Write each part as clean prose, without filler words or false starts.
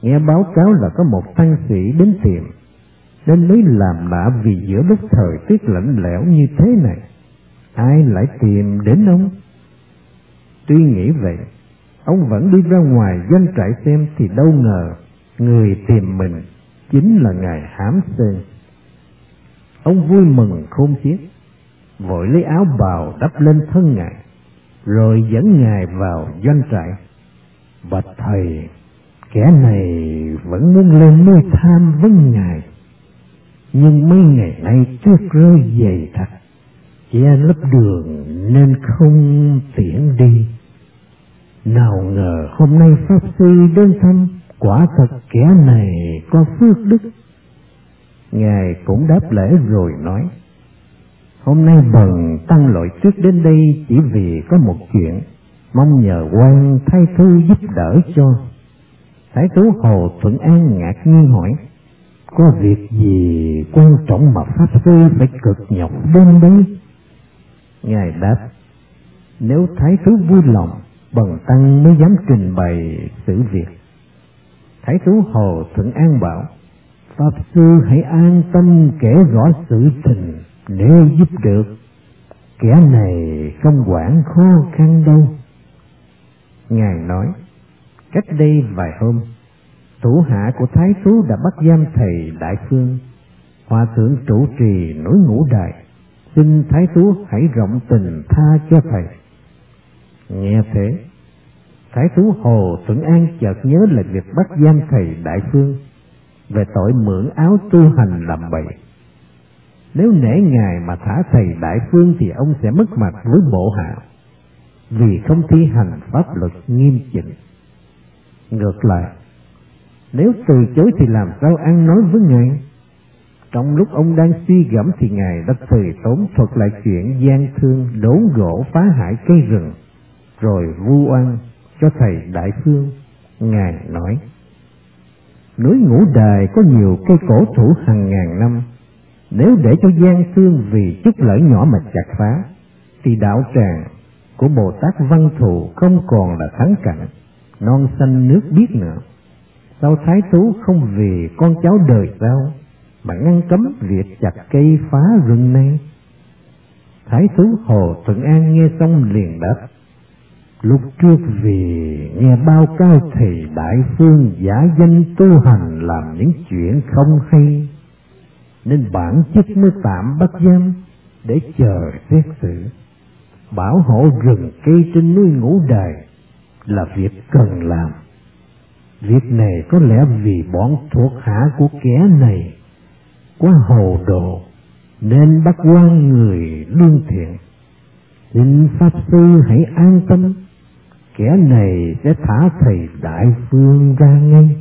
nghe báo cáo là có một tăng sĩ đến tìm, nên mới làm lạ vì giữa lúc thời tiết lạnh lẽo như thế này, ai lại tìm đến ông? Tuy nghĩ vậy, ông vẫn đi ra ngoài doanh trại xem, thì đâu ngờ người tìm mình chính là ngài Hám Sơn. Ông vui mừng khôn xiết, vội lấy áo bào đắp lên thân ngài, rồi dẫn ngài vào doanh trại. Bạch thầy, kẻ này vẫn muốn lên núi tham vấn ngài, nhưng mấy ngày nay tuyết rơi dày đặc, che lấp đường nên không tiện đi. Nào ngờ hôm nay pháp sư đến thăm, quả thật kẻ này có phước đức. Ngài cũng đáp lễ rồi nói: hôm nay bần tăng lội tuyết đến đây chỉ vì có một chuyện, mong nhờ quan thái thú giúp đỡ cho. Thái thú Hồ Thuận An ngạc nhiên hỏi: có việc gì quan trọng mà pháp sư phải cực nhọc đến đấy? Ngài đáp: nếu thái thú vui lòng, bần tăng mới dám trình bày sự việc. Thái thú Hồ Thuận An bảo: pháp sư hãy an tâm kể rõ sự tình, nếu giúp được, kẻ này không quản khó khăn đâu. Ngài nói: cách đây vài hôm, thủ hạ của thái thú đã bắt giam thầy Đại Phương. Hòa thượng trụ trì núi Ngũ Đài, xin thái thú hãy rộng tình tha cho thầy. Nghe thế, thái thú Hồ Thuận An chợt nhớ lại việc bắt giam thầy Đại Phương về tội mượn áo tu hành làm bậy. Nếu nể ngài mà thả thầy Đại Phương thì ông sẽ mất mặt với bộ hạ, vì không thi hành pháp luật nghiêm chỉnh. Ngược lại, nếu từ chối thì làm sao ăn nói với ngài? Trong lúc ông đang suy gẫm thì ngài đã từ tốn thuật lại chuyện gian thương đốn gỗ phá hại cây rừng, rồi vu oan cho thầy Đại Phương. Ngài nói: núi Ngũ Đài có nhiều cây cổ thụ hàng ngàn năm, nếu để cho gian thương vì chút lợi nhỏ mà chặt phá, thì đạo tràng của Bồ Tát Văn Thù không còn là thắng cảnh, non xanh nước biếc nữa. Sao thái thú không vì con cháu đời sau mà ngăn cấm việc chặt cây phá rừng này? Thái thú Hồ Thuận An nghe xong liền đáp: lúc trước vì nghe bao cao thầy Đại Phương giả danh tu hành làm những chuyện không hay, nên bản chức mới tạm bắt giam để chờ xét xử. Bảo hộ rừng cây trên núi Ngũ Đài là việc cần làm. Việc này có lẽ vì bọn thuộc hạ của kẻ này quá hồ đồ nên bắt quan người lương thiện. Xin pháp sư hãy an tâm, kẻ này sẽ thả thầy Đại Phương ra ngay.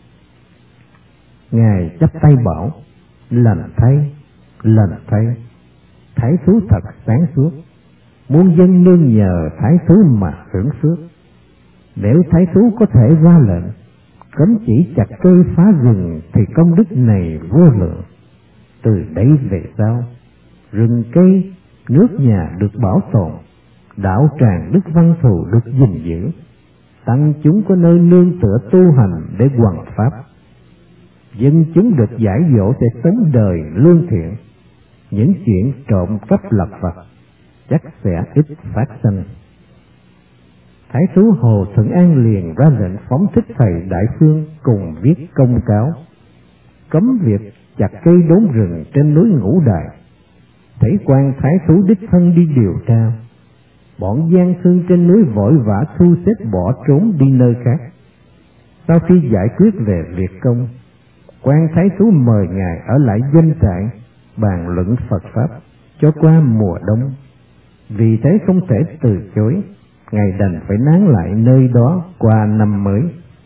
Ngài chắp tay bảo: lành thay, lành thay. Thái thú thật sáng suốt, muôn dân nương nhờ thái thú mà hưởng phước. Nếu thái thú có thể ra lệnh cấm chỉ chặt cây phá rừng thì công đức này vô lượng. Từ đây về sau, rừng cây, nước nhà được bảo tồn, đạo tràng Đức Văn Thù được gìn giữ, tăng chúng có nơi nương tựa tu hành để hoằng pháp. Dân chúng được giải dỗ để sống đời lương thiện, những chuyện trộm cắp lặt vặt chắc sẽ ít phát sinh. Thái thú Hồ Thuận An liền ra lệnh phóng thích thầy Đại Phương cùng viết công cáo cấm việc chặt cây đốn rừng trên núi Ngũ Đài. Thấy quan thái thú đích thân đi điều tra, bọn gian thương trên núi vội vã thu xếp bỏ trốn đi nơi khác. Sau khi giải quyết về việc công, quan thái thú mời ngài ở lại doanh trại bàn luận Phật pháp cho qua mùa đông. Vì thế không thể từ chối, ngài đành phải nán lại nơi đó qua năm mới.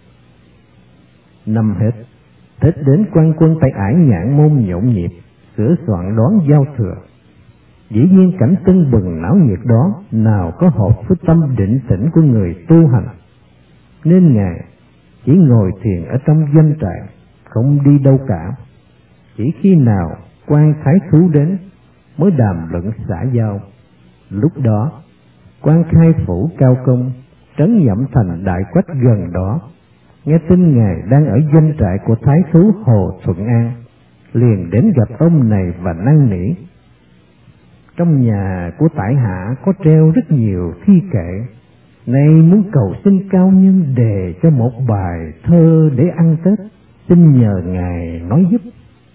Năm hết, Tết đến, quan quân tại Ải Nhạn Môn nhộn nhịp sửa soạn đón giao thừa. Dĩ nhiên cảnh tưng bừng náo nhiệt đó nào có hợp với tâm định tĩnh của người tu hành, nên ngài chỉ ngồi thiền ở trong doanh trại, không đi đâu cả. Chỉ khi nào quan thái thú đến mới đàm luận xã giao. Lúc đó quan khai phủ Cao Công, trấn Nhậm Thành Đại Quách gần đó, nghe tin Ngài đang ở doanh trại của Thái thú Hồ Thuận An, liền đến gặp ông này và năn nỉ. Trong nhà của tại hạ có treo rất nhiều thi kệ, nay muốn cầu xin cao nhân đề cho một bài thơ để ăn Tết, xin nhờ Ngài nói giúp.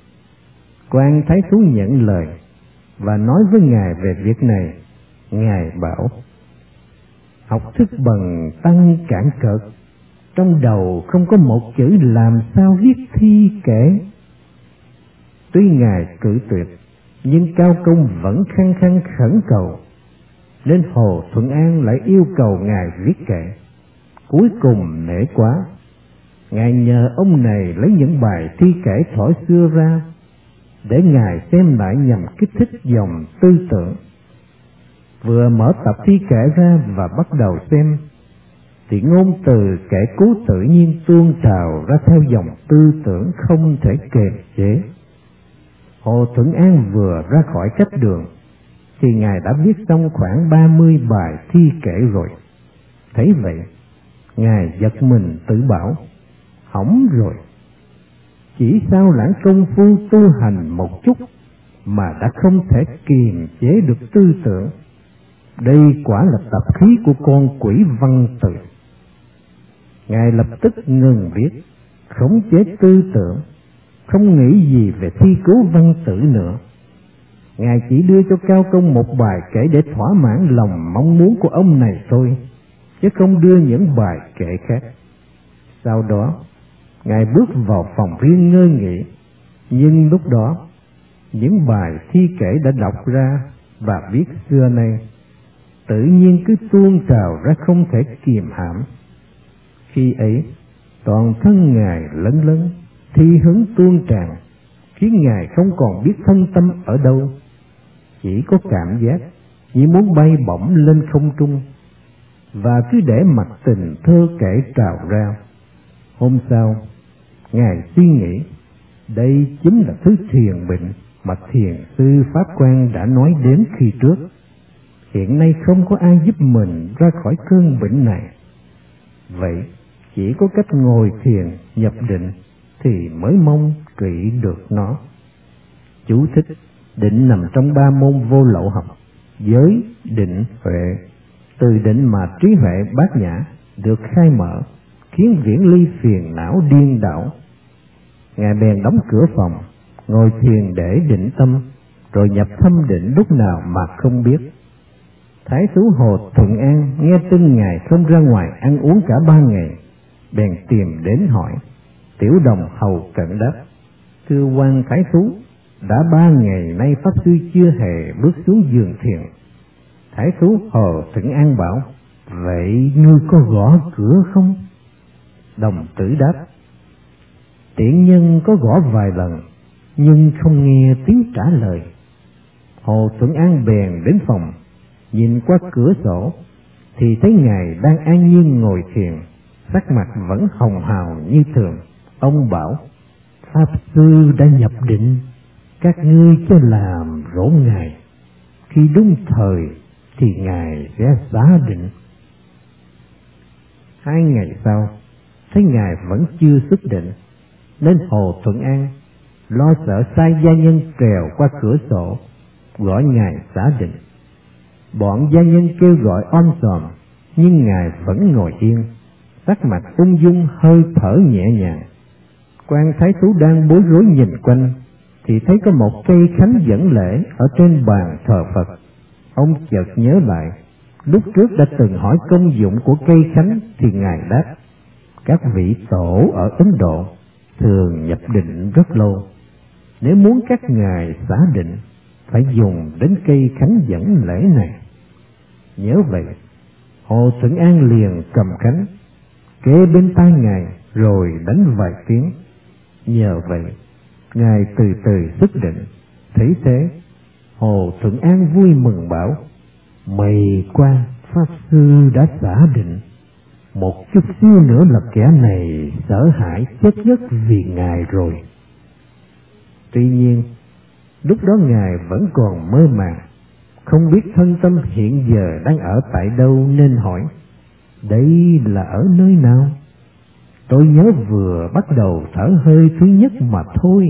Quan Thái thú nhận lời và nói với Ngài về việc này. Ngài bảo: học thức bần tăng cản cợt, trong đầu không có một chữ, làm sao viết thi kệ. Tuy Ngài cự tuyệt, nhưng Cao Công vẫn khăng khăng khẩn cầu, nên Hồ Thuận An lại yêu cầu Ngài viết kệ. Cuối cùng nể quá, Ngài nhờ ông này lấy những bài thi kệ thuở xưa ra, để Ngài xem lại nhằm kích thích dòng tư tưởng. Vừa mở tập thi kệ ra và bắt đầu xem, thì ngôn từ kệ cú tự nhiên tuôn trào ra theo dòng tư tưởng không thể kiềm chế. Hồ Thuận An vừa ra khỏi cách đường, thì Ngài đã viết xong khoảng 30 bài thi kệ rồi. Thấy vậy, Ngài giật mình tự bảo: hỏng rồi, chỉ sao lãng công phu tu hành một chút mà đã không thể kiềm chế được tư tưởng. Đây quả là tập khí của con quỷ văn tự. Ngài lập tức ngừng viết, khống chế tư tưởng, không nghĩ gì về thi cứu văn tự nữa. Ngài chỉ đưa cho Cao Công một bài kể để thỏa mãn lòng mong muốn của ông này thôi, chứ không đưa những bài kể khác. Sau đó, Ngài bước vào phòng riêng ngơi nghỉ, nhưng lúc đó, những bài thi kể đã đọc ra và viết xưa nay, tự nhiên cứ tuôn trào ra không thể kiềm hãm. Khi ấy, toàn thân Ngài lấn lấn, thi hứng tuôn tràn, khiến Ngài không còn biết thân tâm ở đâu, chỉ có cảm giác như muốn bay bổng lên không trung, và cứ để mặc tình thơ kể trào ra. Hôm sau, Ngài suy nghĩ, đây chính là thứ thiền bệnh mà thiền sư Pháp Quan đã nói đến khi trước. Hiện nay không có ai giúp mình ra khỏi cơn bệnh này. Vậy, chỉ có cách ngồi thiền nhập định thì mới mong trị được nó. Chú thích: định nằm trong 3 môn vô lậu học: giới, định, huệ. Từ định mà trí huệ bát nhã được khai mở, khiến viễn ly phiền não điên đảo. Ngài bèn đóng cửa phòng, ngồi thiền để định tâm, rồi nhập thâm định lúc nào mà không biết. Thái thú Hồ Thuận An nghe tin Ngài không ra ngoài ăn uống cả 3 ngày, bèn tìm đến hỏi. Tiểu đồng hầu cận đáp: thưa quan thái thú, đã 3 ngày nay pháp sư chưa hề bước xuống giường thiền. Thái thú Hồ Thuận An bảo: vậy ngươi có gõ cửa không? Đồng tử đáp: tiện nhân có gõ vài lần, nhưng không nghe tiếng trả lời. Hồ Thuận An bèn đến phòng, nhìn qua cửa sổ thì thấy Ngài đang an nhiên ngồi thiền, sắc mặt vẫn hồng hào như thường. Ông bảo: pháp sư đã nhập định, các ngươi cho làm rỗ Ngài, khi đúng thời thì Ngài sẽ xá định. 2 ngày sau, thấy Ngài vẫn chưa xuất định, nên Hồ Thuận An lo sợ sai gia nhân trèo qua cửa sổ gọi Ngài xá định. Bọn gia nhân kêu gọi om sòm, nhưng Ngài vẫn ngồi yên, sắc mặt ung dung, hơi thở nhẹ nhàng. Quan thái thú đang bối rối nhìn quanh, thì thấy có một cây khánh dẫn lễ ở trên bàn thờ Phật. Ông chợt nhớ lại, lúc trước đã từng hỏi công dụng của cây khánh, thì Ngài đáp: các vị tổ ở Ấn Độ thường nhập định rất lâu, nếu muốn các ngài xá định phải dùng đến cây khánh dẫn lễ này. Nhớ vậy, Hồ Thuận An liền cầm khánh kế bên tai Ngài rồi đánh vài tiếng. Nhờ vậy, Ngài từ từ xuất định. Thấy thế, Hồ Thuận An vui mừng bảo: may qua pháp sư đã xả định, một chút xíu nữa là kẻ này sợ hãi chết giấc vì Ngài rồi. Tuy nhiên, lúc đó Ngài vẫn còn mơ màng, không biết thân tâm hiện giờ đang ở tại đâu, nên hỏi: đây là ở nơi nào? Tôi nhớ vừa bắt đầu thở hơi thứ nhất mà thôi.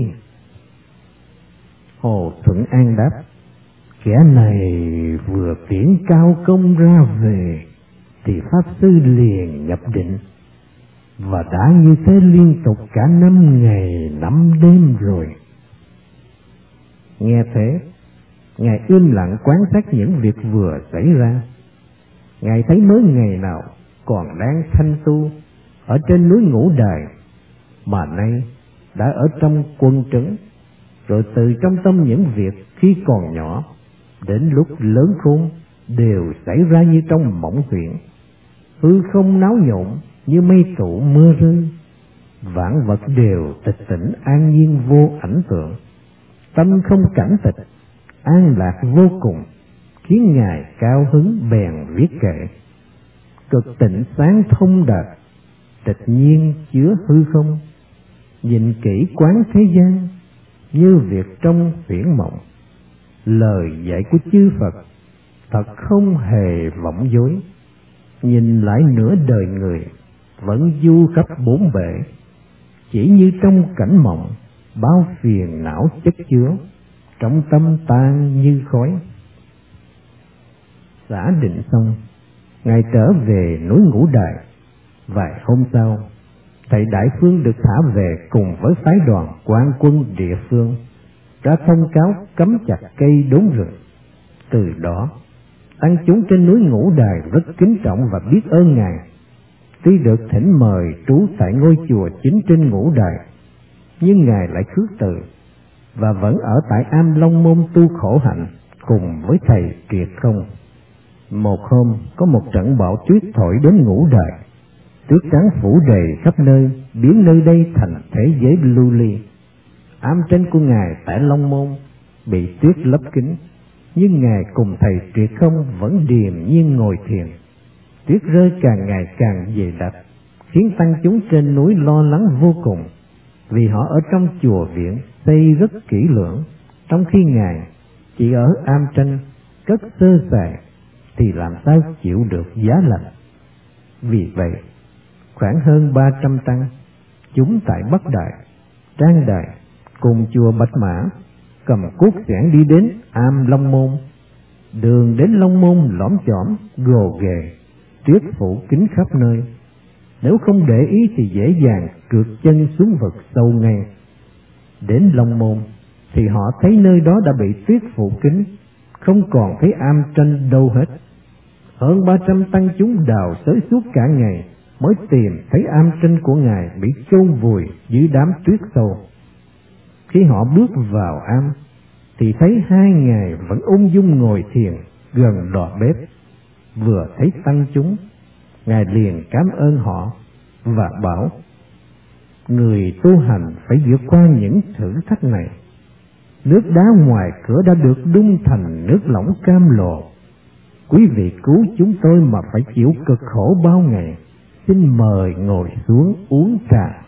Hồ Thuận An đáp: kẻ này vừa tiễn cao công ra về thì Pháp Sư liền nhập định, và đã như thế liên tục cả 5 ngày 5 đêm rồi. Nghe thế, Ngài im lặng quan sát những việc vừa xảy ra. Ngài thấy mới ngày nào còn đang thanh tu ở trên núi Ngũ Đài, mà nay đã ở trong quân trấn, rồi từ trong tâm những việc khi còn nhỏ đến lúc lớn khôn đều xảy ra như trong mộng huyễn. Hư không náo nhộn như mây tụ mưa rơi, vạn vật đều tịch tỉnh an nhiên vô ảnh tượng. Tâm không cảnh tịch, an lạc vô cùng, khiến Ngài cao hứng bèn viết kệ: cực tịnh sáng thông đạt, tịch nhiên chứa hư không, nhìn kỹ quán thế gian như việc trong huyễn mộng. Lời dạy của chư Phật thật không hề vọng dối, nhìn lại nửa đời người vẫn du khắp bốn bể, chỉ như trong cảnh mộng, bao phiền não chất chứa, trong tâm tan như khói. Xả định xong, Ngài trở về núi Ngũ Đài. Vài hôm sau, thầy Đại Phương được thả về cùng với phái đoàn quan quân địa phương, ra thông cáo cấm chặt cây đốn rừng. Từ đó, tăng chúng trên núi Ngũ Đài rất kính trọng và biết ơn Ngài. Tuy được thỉnh mời trú tại ngôi chùa chính trên Ngũ Đài, nhưng Ngài lại khước từ và vẫn ở tại Am Long Môn tu khổ hạnh cùng với thầy Triệt Không. Một hôm, có một trận bão tuyết thổi đến Ngũ Đài. Tuyết trắng phủ đầy khắp nơi, biến nơi đây thành thế giới lưu ly. Am tranh của Ngài tại Long Môn bị tuyết lấp kín, nhưng Ngài cùng thầy Triệt Không vẫn điềm nhiên ngồi thiền. Tuyết rơi càng ngày càng dày đặc, khiến tăng chúng trên núi lo lắng vô cùng, vì họ ở trong chùa viện xây rất kỹ lưỡng, trong khi Ngài chỉ ở am tranh cất sơ sài thì làm sao chịu được giá lạnh. Vì vậy, khoảng hơn 300 tăng, chúng tại Bắc Đại, Trang Đài cùng chùa Bạch Mã cầm cuốc xẻng đi đến Am Long Môn. Đường đến Long Môn lõm chõm, gồ ghề, tuyết phủ kín khắp nơi. Nếu không để ý thì dễ dàng trượt chân xuống vực sâu ngay. Đến Long Môn thì họ thấy nơi đó đã bị tuyết phủ kín, không còn thấy am tranh đâu hết. Hơn 300 tăng chúng đào xới suốt cả ngày mới tìm thấy am tranh của Ngài bị chôn vùi dưới đám tuyết sâu. Khi họ bước vào am thì thấy hai Ngài vẫn ung dung ngồi thiền gần lò bếp. Vừa thấy tăng chúng, Ngài liền cảm ơn họ và bảo: người tu hành phải vượt qua những thử thách này. Nước đá ngoài cửa đã được đun thành nước lỏng cam lồ. Quý vị cứu chúng tôi mà phải chịu cực khổ bao ngày, xin mời ngồi xuống uống trà.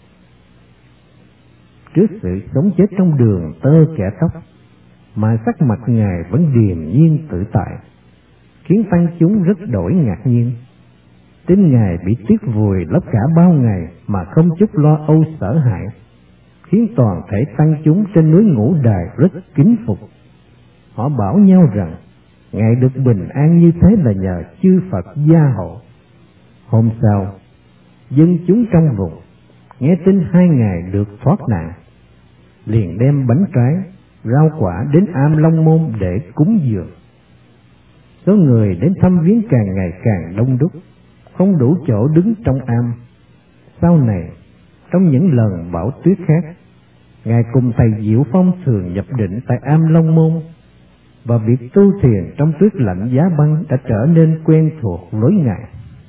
Trước sự sống chết trong đường tơ kẻ tóc, mà sắc mặt Ngài vẫn điềm nhiên tự tại, khiến tăng chúng rất đổi ngạc nhiên. Tin Ngài bị tuyết vùi lấp cả bao ngày mà không chút lo âu sợ hãi, khiến toàn thể tăng chúng trên núi Ngũ Đài rất kính phục. Họ bảo nhau rằng Ngài được bình an như thế là nhờ chư Phật gia hộ. Hôm sau, dân chúng trong vùng nghe tin hai Ngài được thoát nạn, liền đem bánh trái, rau quả đến Am Long Môn để cúng dường. Số người đến thăm viếng càng ngày càng đông đúc, không đủ chỗ đứng trong am. Sau này, trong những lần bão tuyết khác, Ngài cùng thầy Diệu Phong thường nhập định tại Am Long Môn, và việc tu thiền trong tuyết lạnh giá băng đã trở nên quen thuộc với Ngài.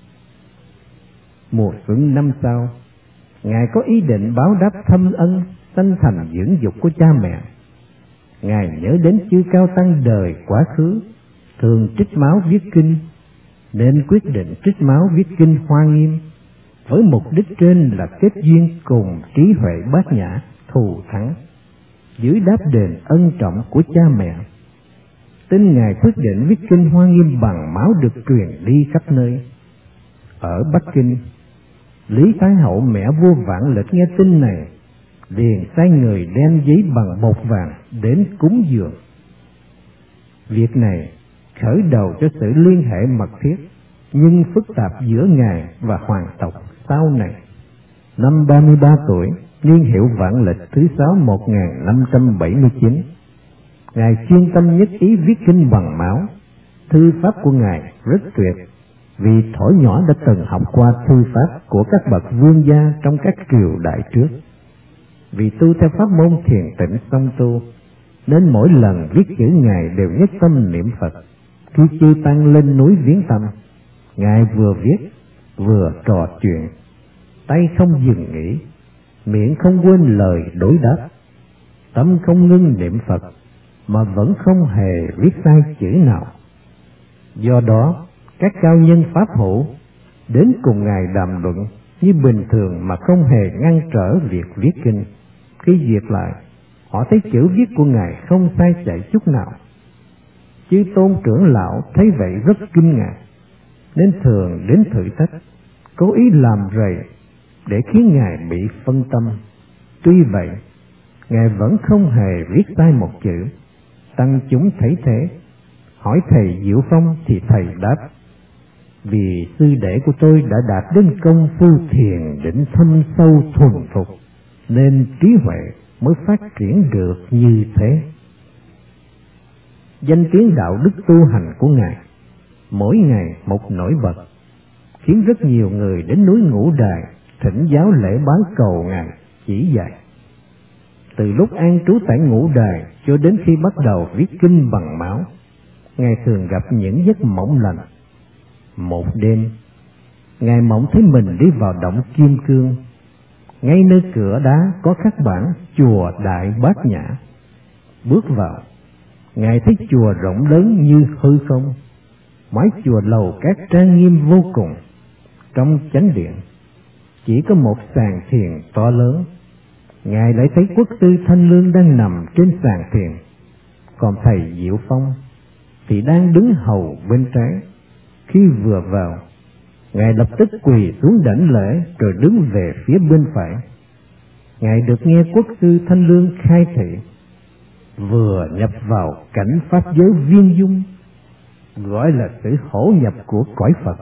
Mùa xuân năm sau, Ngài có ý định báo đáp thâm ân sanh thành dưỡng dục của cha mẹ. Ngài nhớ đến chư cao tăng đời quá khứ thường trích máu viết kinh, nên quyết định trích máu viết kinh Hoa Nghiêm, với mục đích trên là kết duyên cùng trí huệ bát nhã thù thắng, dưới đáp đền ân trọng của cha mẹ. Tin Ngài quyết định viết kinh Hoa Nghiêm bằng máu được truyền đi khắp nơi. Ở Bắc Kinh, Lý Thái Hậu mẹ vua Vạn Lịch nghe tin này, liền sai người đem giấy bằng bột vàng đến cúng dường. Việc này khởi đầu cho sự liên hệ mật thiết nhưng phức tạp giữa ngài và hoàng tộc sau này. Năm 33 tuổi, niên hiệu Vạn Lịch thứ 6 1579, ngài chuyên tâm nhất ý viết kinh bằng máu. Thư pháp của ngài rất tuyệt, vì thuở nhỏ đã từng học qua thư pháp của các bậc vương gia trong các triều đại trước. Vì tu theo pháp môn thiền tĩnh song tu, nên mỗi lần viết chữ ngài đều nhất tâm niệm Phật. Khi chư tăng lên núi viếng thăm, ngài vừa viết vừa trò chuyện, tay không dừng nghỉ, miệng không quên lời đối đáp, tâm không ngưng niệm Phật, mà vẫn không hề viết sai chữ nào. Do đó, các cao nhân pháp hữu đến cùng ngài đàm luận như bình thường mà không hề ngăn trở việc viết kinh. Khi duyệt lại, họ thấy chữ viết của ngài không sai chạy chút nào. Chư tôn trưởng lão thấy vậy rất kinh ngạc, nên thường đến thử thách, cố ý làm rầy để khiến ngài bị phân tâm. Tuy vậy, ngài vẫn không hề viết sai một chữ. Tăng chúng thấy thế, hỏi thầy Diệu Phong thì thầy đáp: vì sư đệ của tôi đã đạt đến công phu thiền định thâm sâu thuần thục, nên trí huệ mới phát triển được như thế. Danh tiếng đạo đức tu hành của ngài mỗi ngày một nổi bật, khiến rất nhiều người đến núi Ngũ Đài thỉnh giáo lễ bái cầu ngài chỉ dạy. Từ lúc an trú tại Ngũ Đài cho đến khi bắt đầu viết kinh bằng máu, ngài thường gặp những giấc mộng lành. Một đêm, ngài mộng thấy mình đi vào động Kim Cương. Ngay nơi cửa đá có khắc bảng chùa Đại Bát Nhã. Bước vào, ngài thấy chùa rộng lớn như hư không, mái chùa lầu các trang nghiêm vô cùng. Trong chánh điện chỉ có một sàn thiền to lớn. Ngài lại thấy quốc sư Thanh Lương đang nằm trên sàn thiền, còn thầy Diệu Phong thì đang đứng hầu bên trái. Khi vừa vào, ngài lập tức quỳ xuống đảnh lễ rồi đứng về phía bên phải. Ngài được nghe quốc sư Thanh Lương khai thị, vừa nhập vào cảnh pháp giới viên dung, gọi là sự hỗ nhập của cõi Phật.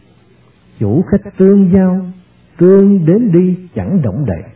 Chủ khách tương giao, tương đến đi chẳng động đậy.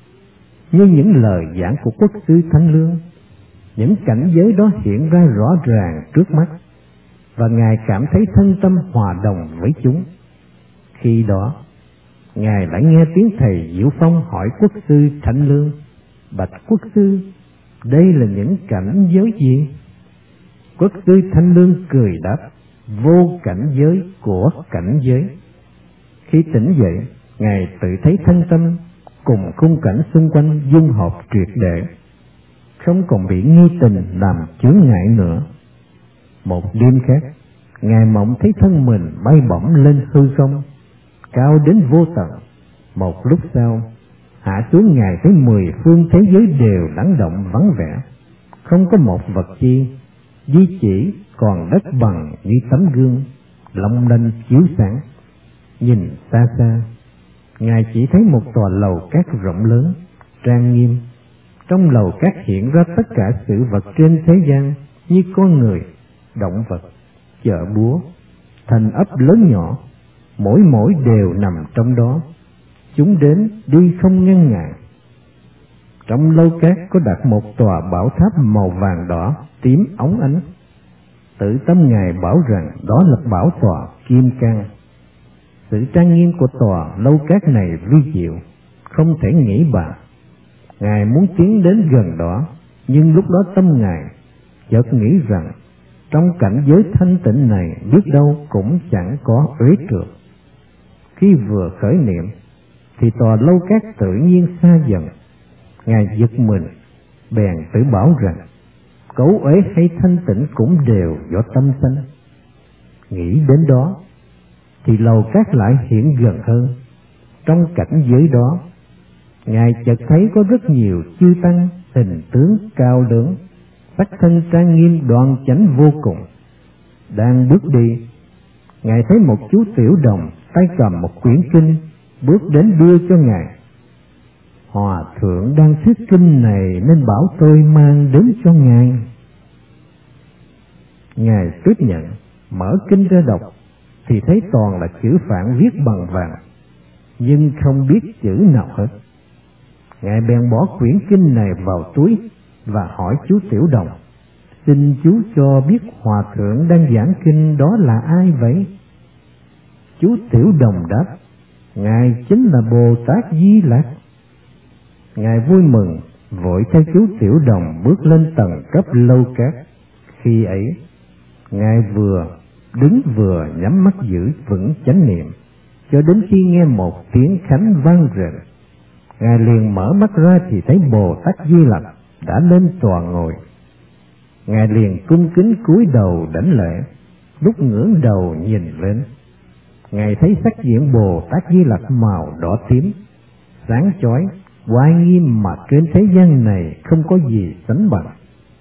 Như những lời giảng của quốc sư Thanh Lương, những cảnh giới đó hiện ra rõ ràng trước mắt, và ngài cảm thấy thân tâm hòa đồng với chúng. Khi đó, ngài lại nghe tiếng thầy Diệu Phong hỏi quốc sư Thanh Lương: bạch quốc sư, đây là những cảnh giới gì? Quốc sư Thanh Lương cười đáp: vô cảnh giới của cảnh giới. Khi tỉnh dậy, ngài tự thấy thân tâm cùng khung cảnh xung quanh dung hợp triệt để, không còn bị nghi tình làm chướng ngại nữa. Một đêm khác, ngài mộng thấy thân mình bay bổng lên hư không, cao đến vô tận. Một lúc sau, hạ xuống ngài thấy 10 phương thế giới đều lắng động vắng vẻ, không có một vật chi, duy chỉ còn đất bằng như tấm gương, long lanh chiếu sáng. Nhìn xa xa, ngài chỉ thấy một tòa lầu cát rộng lớn, trang nghiêm. Trong lầu cát hiện ra tất cả sự vật trên thế gian, như con người, động vật, chợ búa, thành ấp lớn nhỏ, mỗi đều nằm trong đó. Chúng đến đi không ngăn ngại. Trong lâu cát có đặt một tòa bảo tháp màu vàng đỏ tím óng ánh. Tự tâm ngài bảo rằng đó là bảo tòa Kim Cang. Sự trang nghiêm của tòa lâu cát này vi diệu, không thể nghĩ bàn. Ngài muốn tiến đến gần đó, nhưng lúc đó tâm ngài chợt nghĩ rằng trong cảnh giới thanh tịnh này biết đâu cũng chẳng có uế trượt. Khi vừa khởi niệm thì tòa lâu cát tự nhiên xa dần. Ngài giật mình, bèn tự bảo rằng cấu uế hay thanh tịnh cũng đều do tâm sanh. Nghĩ đến đó thì lầu cát lại hiện gần hơn. Trong cảnh giới đó, ngài chợt thấy có rất nhiều chư tăng hình tướng cao lớn, sắc thân trang nghiêm đoan chánh vô cùng. Đang bước đi, ngài thấy một chú tiểu đồng tay cầm một quyển kinh bước đến đưa cho Ngài. Hòa thượng đang thuyết kinh này nên bảo tôi mang đến cho Ngài. Ngài tiếp nhận, mở kinh ra đọc thì thấy toàn là chữ Phạn viết bằng vàng, nhưng không biết chữ nào hết. Ngài bèn bỏ quyển kinh này vào túi và hỏi chú Tiểu Đồng: xin chú cho biết hòa thượng đang giảng kinh đó là ai vậy? Chú Tiểu Đồng đáp: Ngài chính là Bồ Tát Di Lặc. Ngài vui mừng, vội theo chú Tiểu Đồng bước lên tầng cấp lâu cát. Khi ấy, Ngài vừa đứng vừa nhắm mắt giữ vững chánh niệm, cho đến khi nghe một tiếng khánh vang rền. Ngài liền mở mắt ra thì thấy Bồ Tát Di Lặc đã lên tòa ngồi. Ngài liền cung kính cúi đầu đảnh lễ. Lúc ngẩng đầu nhìn lên, Ngài thấy sắc diện Bồ Tát Di Lặc màu đỏ tím, sáng chói, oai nghiêm mà trên thế gian này không có gì sánh bằng.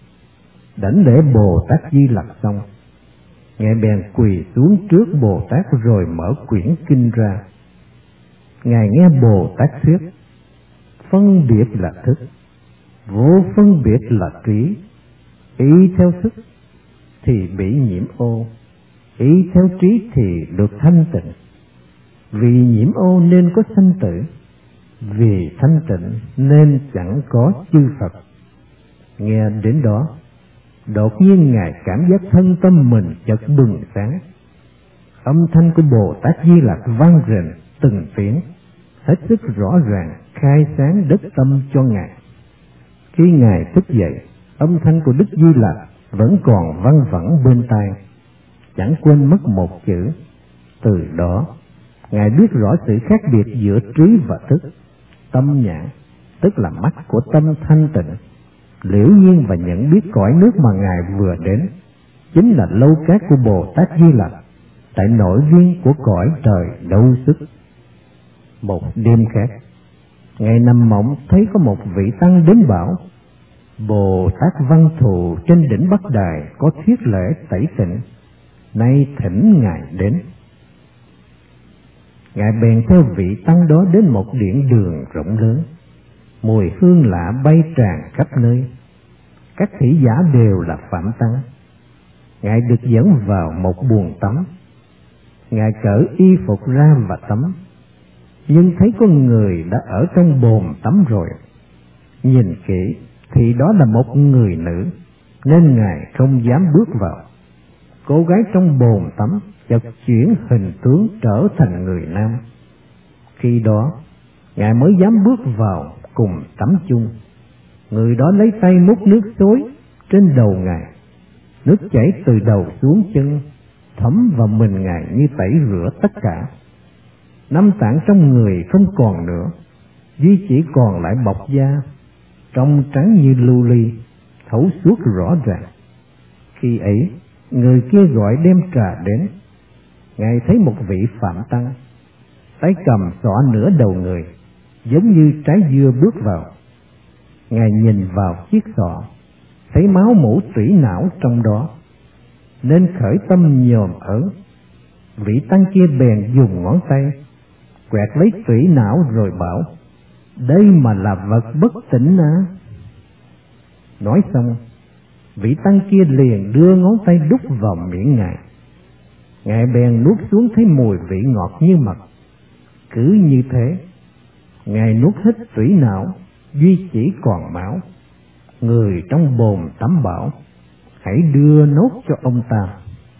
Đảnh lễ Bồ Tát Di Lặc xong, Ngài bèn quỳ xuống trước Bồ Tát rồi mở quyển kinh ra. Ngài nghe Bồ Tát thuyết: phân biệt là thức, vô phân biệt là trí. Ý theo thức thì bị nhiễm ô, ý theo trí thì được thanh tịnh. Vì nhiễm ô nên có sanh tử, vì thanh tịnh nên chẳng có chư Phật. Nghe đến đó, đột nhiên Ngài cảm giác thân tâm mình chợt bừng sáng. Âm thanh của Bồ Tát Di Lặc vang rền từng tiếng, hết sức rõ ràng, khai sáng đất tâm cho Ngài. Khi Ngài thức dậy, âm thanh của Đức Di Lặc vẫn còn văng vẳng bên tai, chẳng quên mất một chữ. Từ đó, Ngài biết rõ sự khác biệt giữa trí và thức. Tâm nhãn, tức là mắt của tâm thanh tịnh, liễu nhiên và nhận biết cõi nước mà Ngài vừa đến, chính là lâu cát của Bồ Tát Di Lặc, tại nội viên của cõi trời đâu sức. Một đêm khác, Ngài nằm mộng thấy có một vị tăng đến bảo: Bồ Tát Văn Thù trên đỉnh Bắc Đài có thuyết lễ tẩy tịnh, nay thỉnh Ngài đến. Ngài bèn theo vị tăng đó đến một điện đường rộng lớn, mùi hương lạ bay tràn khắp nơi. Các thị giả đều là phạm tăng. Ngài được dẫn vào một buồng tắm. Ngài cởi y phục ra và tắm, nhưng thấy có người đã ở trong bồn tắm rồi. Nhìn kỹ thì đó là một người nữ, nên Ngài không dám bước vào. Cô gái trong bồn tắm chợt chuyển hình tướng trở thành người nam. Khi đó, Ngài mới dám bước vào cùng tắm chung. Người đó lấy tay múc nước xối trên đầu Ngài. Nước chảy từ đầu xuống chân, thấm vào mình Ngài như tẩy rửa tất cả. Năm tạng trong người không còn nữa, duy chỉ còn lại bọc da, trong trắng như lưu ly, thấu suốt rõ ràng. Khi ấy, người kia gọi đem trà đến. Ngài thấy một vị phạm tăng, tay cầm xỏ nửa đầu người, giống như trái dưa bước vào. Ngài nhìn vào chiếc xọ, thấy máu mủ tủy não trong đó, nên khởi tâm nhòm ớn. Vị tăng kia bèn dùng ngón tay quẹt lấy tủy não rồi bảo: đây mà là vật bất tỉnh à? Nói xong, vị tăng kia liền đưa ngón tay đút vào miệng Ngài. Ngài bèn nuốt xuống thấy mùi vị ngọt như mật. Cứ như thế, Ngài nuốt hết tủy não, duy chỉ còn máu. Người trong bồn tắm bảo: hãy đưa nốt cho ông ta.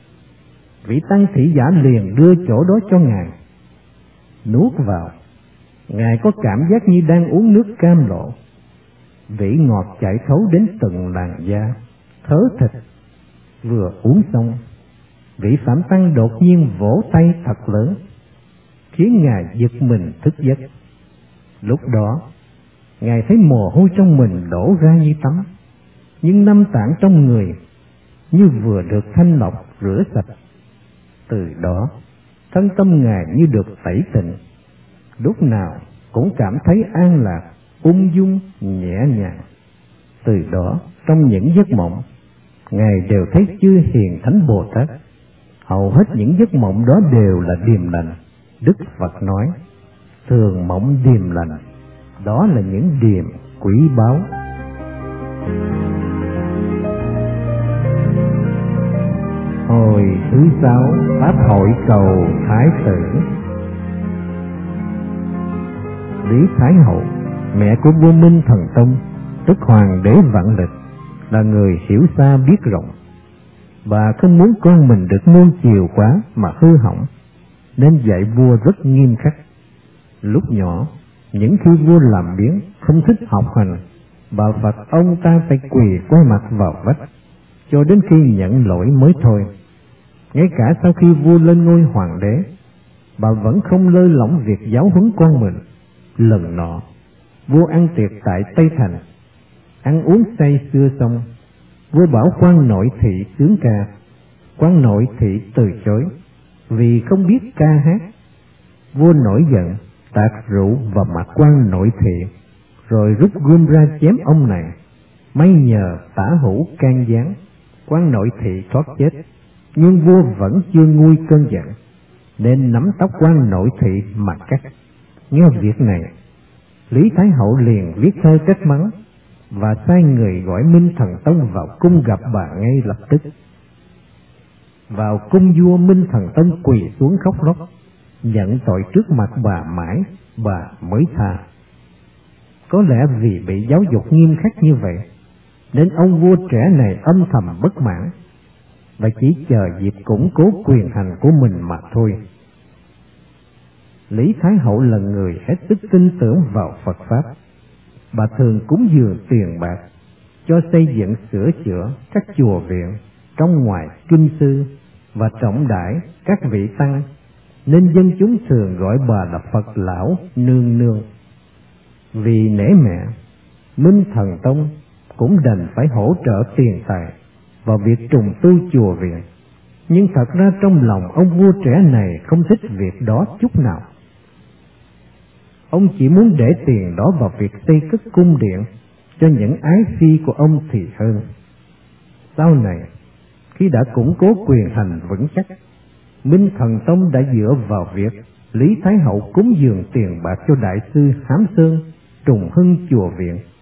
Vị tăng thị giả liền đưa chỗ đó cho Ngài. Nuốt vào, Ngài có cảm giác như đang uống nước cam lộ. Vị ngọt chảy thấu đến từng làn da, thớ thịt. Vừa uống xong, vị phạm tăng đột nhiên vỗ tay thật lớn, khiến Ngài giật mình thức giấc. Lúc đó, Ngài thấy mồ hôi trong mình đổ ra như tắm, nhưng năm tạng trong người như vừa được thanh lọc rửa sạch. Từ đó, thân tâm Ngài như được tẩy tịnh, lúc nào cũng cảm thấy an lạc, ung dung, nhẹ nhàng. Từ đó, trong những giấc mộng, Ngài đều thấy chư hiền thánh Bồ Tát. Hầu hết những giấc mộng đó đều là điềm lành. Đức Phật nói: thường mộng điềm lành, đó là những điềm quý báu. Hồi thứ 6, Pháp hội cầu Thái tử. Lý Thái Hậu, mẹ của vua Minh Thần Tông, tức Hoàng đế Vạn Lịch, là người hiểu xa biết rộng. Bà không muốn con mình được nuông chiều quá mà hư hỏng, nên dạy vua rất nghiêm khắc. Lúc nhỏ, những khi vua làm biếng không thích học hành, bà phạt ông ta phải quỳ quay mặt vào vách, cho đến khi nhận lỗi mới thôi. Ngay cả sau khi vua lên ngôi hoàng đế, bà vẫn không lơi lỏng việc giáo huấn con mình. Lần nọ, vua ăn tiệc tại Tây Thành, ăn uống say sưa xong, vua bảo quan nội thị sướng ca. Quan nội thị từ chối vì không biết ca hát. Vua nổi giận, tạt rượu vào mặt quan nội thị, rồi rút gươm ra chém ông này. May nhờ Tả Hữu can gián, quan nội thị thoát chết. Nhưng vua vẫn chưa nguôi cơn giận, nên nắm tóc quan nội thị mà cắt. Nghe việc này, Lý Thái Hậu liền viết thơ trách mắng và sai người gọi Minh Thần Tông vào cung gặp bà ngay lập tức. Vào cung vua, Minh Thần Tông quỳ xuống khóc lóc, nhận tội trước mặt bà mãi, bà mới tha. Có lẽ vì bị giáo dục nghiêm khắc như vậy, nên ông vua trẻ này âm thầm bất mãn và chỉ chờ dịp củng cố quyền hành của mình mà thôi. Lý Thái Hậu là người hết sức tin tưởng vào Phật Pháp. Bà thường cúng dường tiền bạc cho xây dựng sửa chữa các chùa viện trong ngoài kinh sư và trọng đãi các vị tăng, nên dân chúng thường gọi bà là Phật Lão Nương Nương. Vì nể mẹ, Minh Thần Tông cũng đành phải hỗ trợ tiền tài vào việc trùng tu chùa viện. Nhưng thật ra trong lòng ông vua trẻ này không thích việc đó chút nào. Ông chỉ muốn để tiền đó vào việc xây cất cung điện cho những ái phi của ông thì hơn. Sau này, khi đã củng cố quyền hành vững chắc, Minh Thần Tông đã dựa vào việc Lý Thái Hậu cúng dường tiền bạc cho đại sư Hám Sơn trùng hưng chùa viện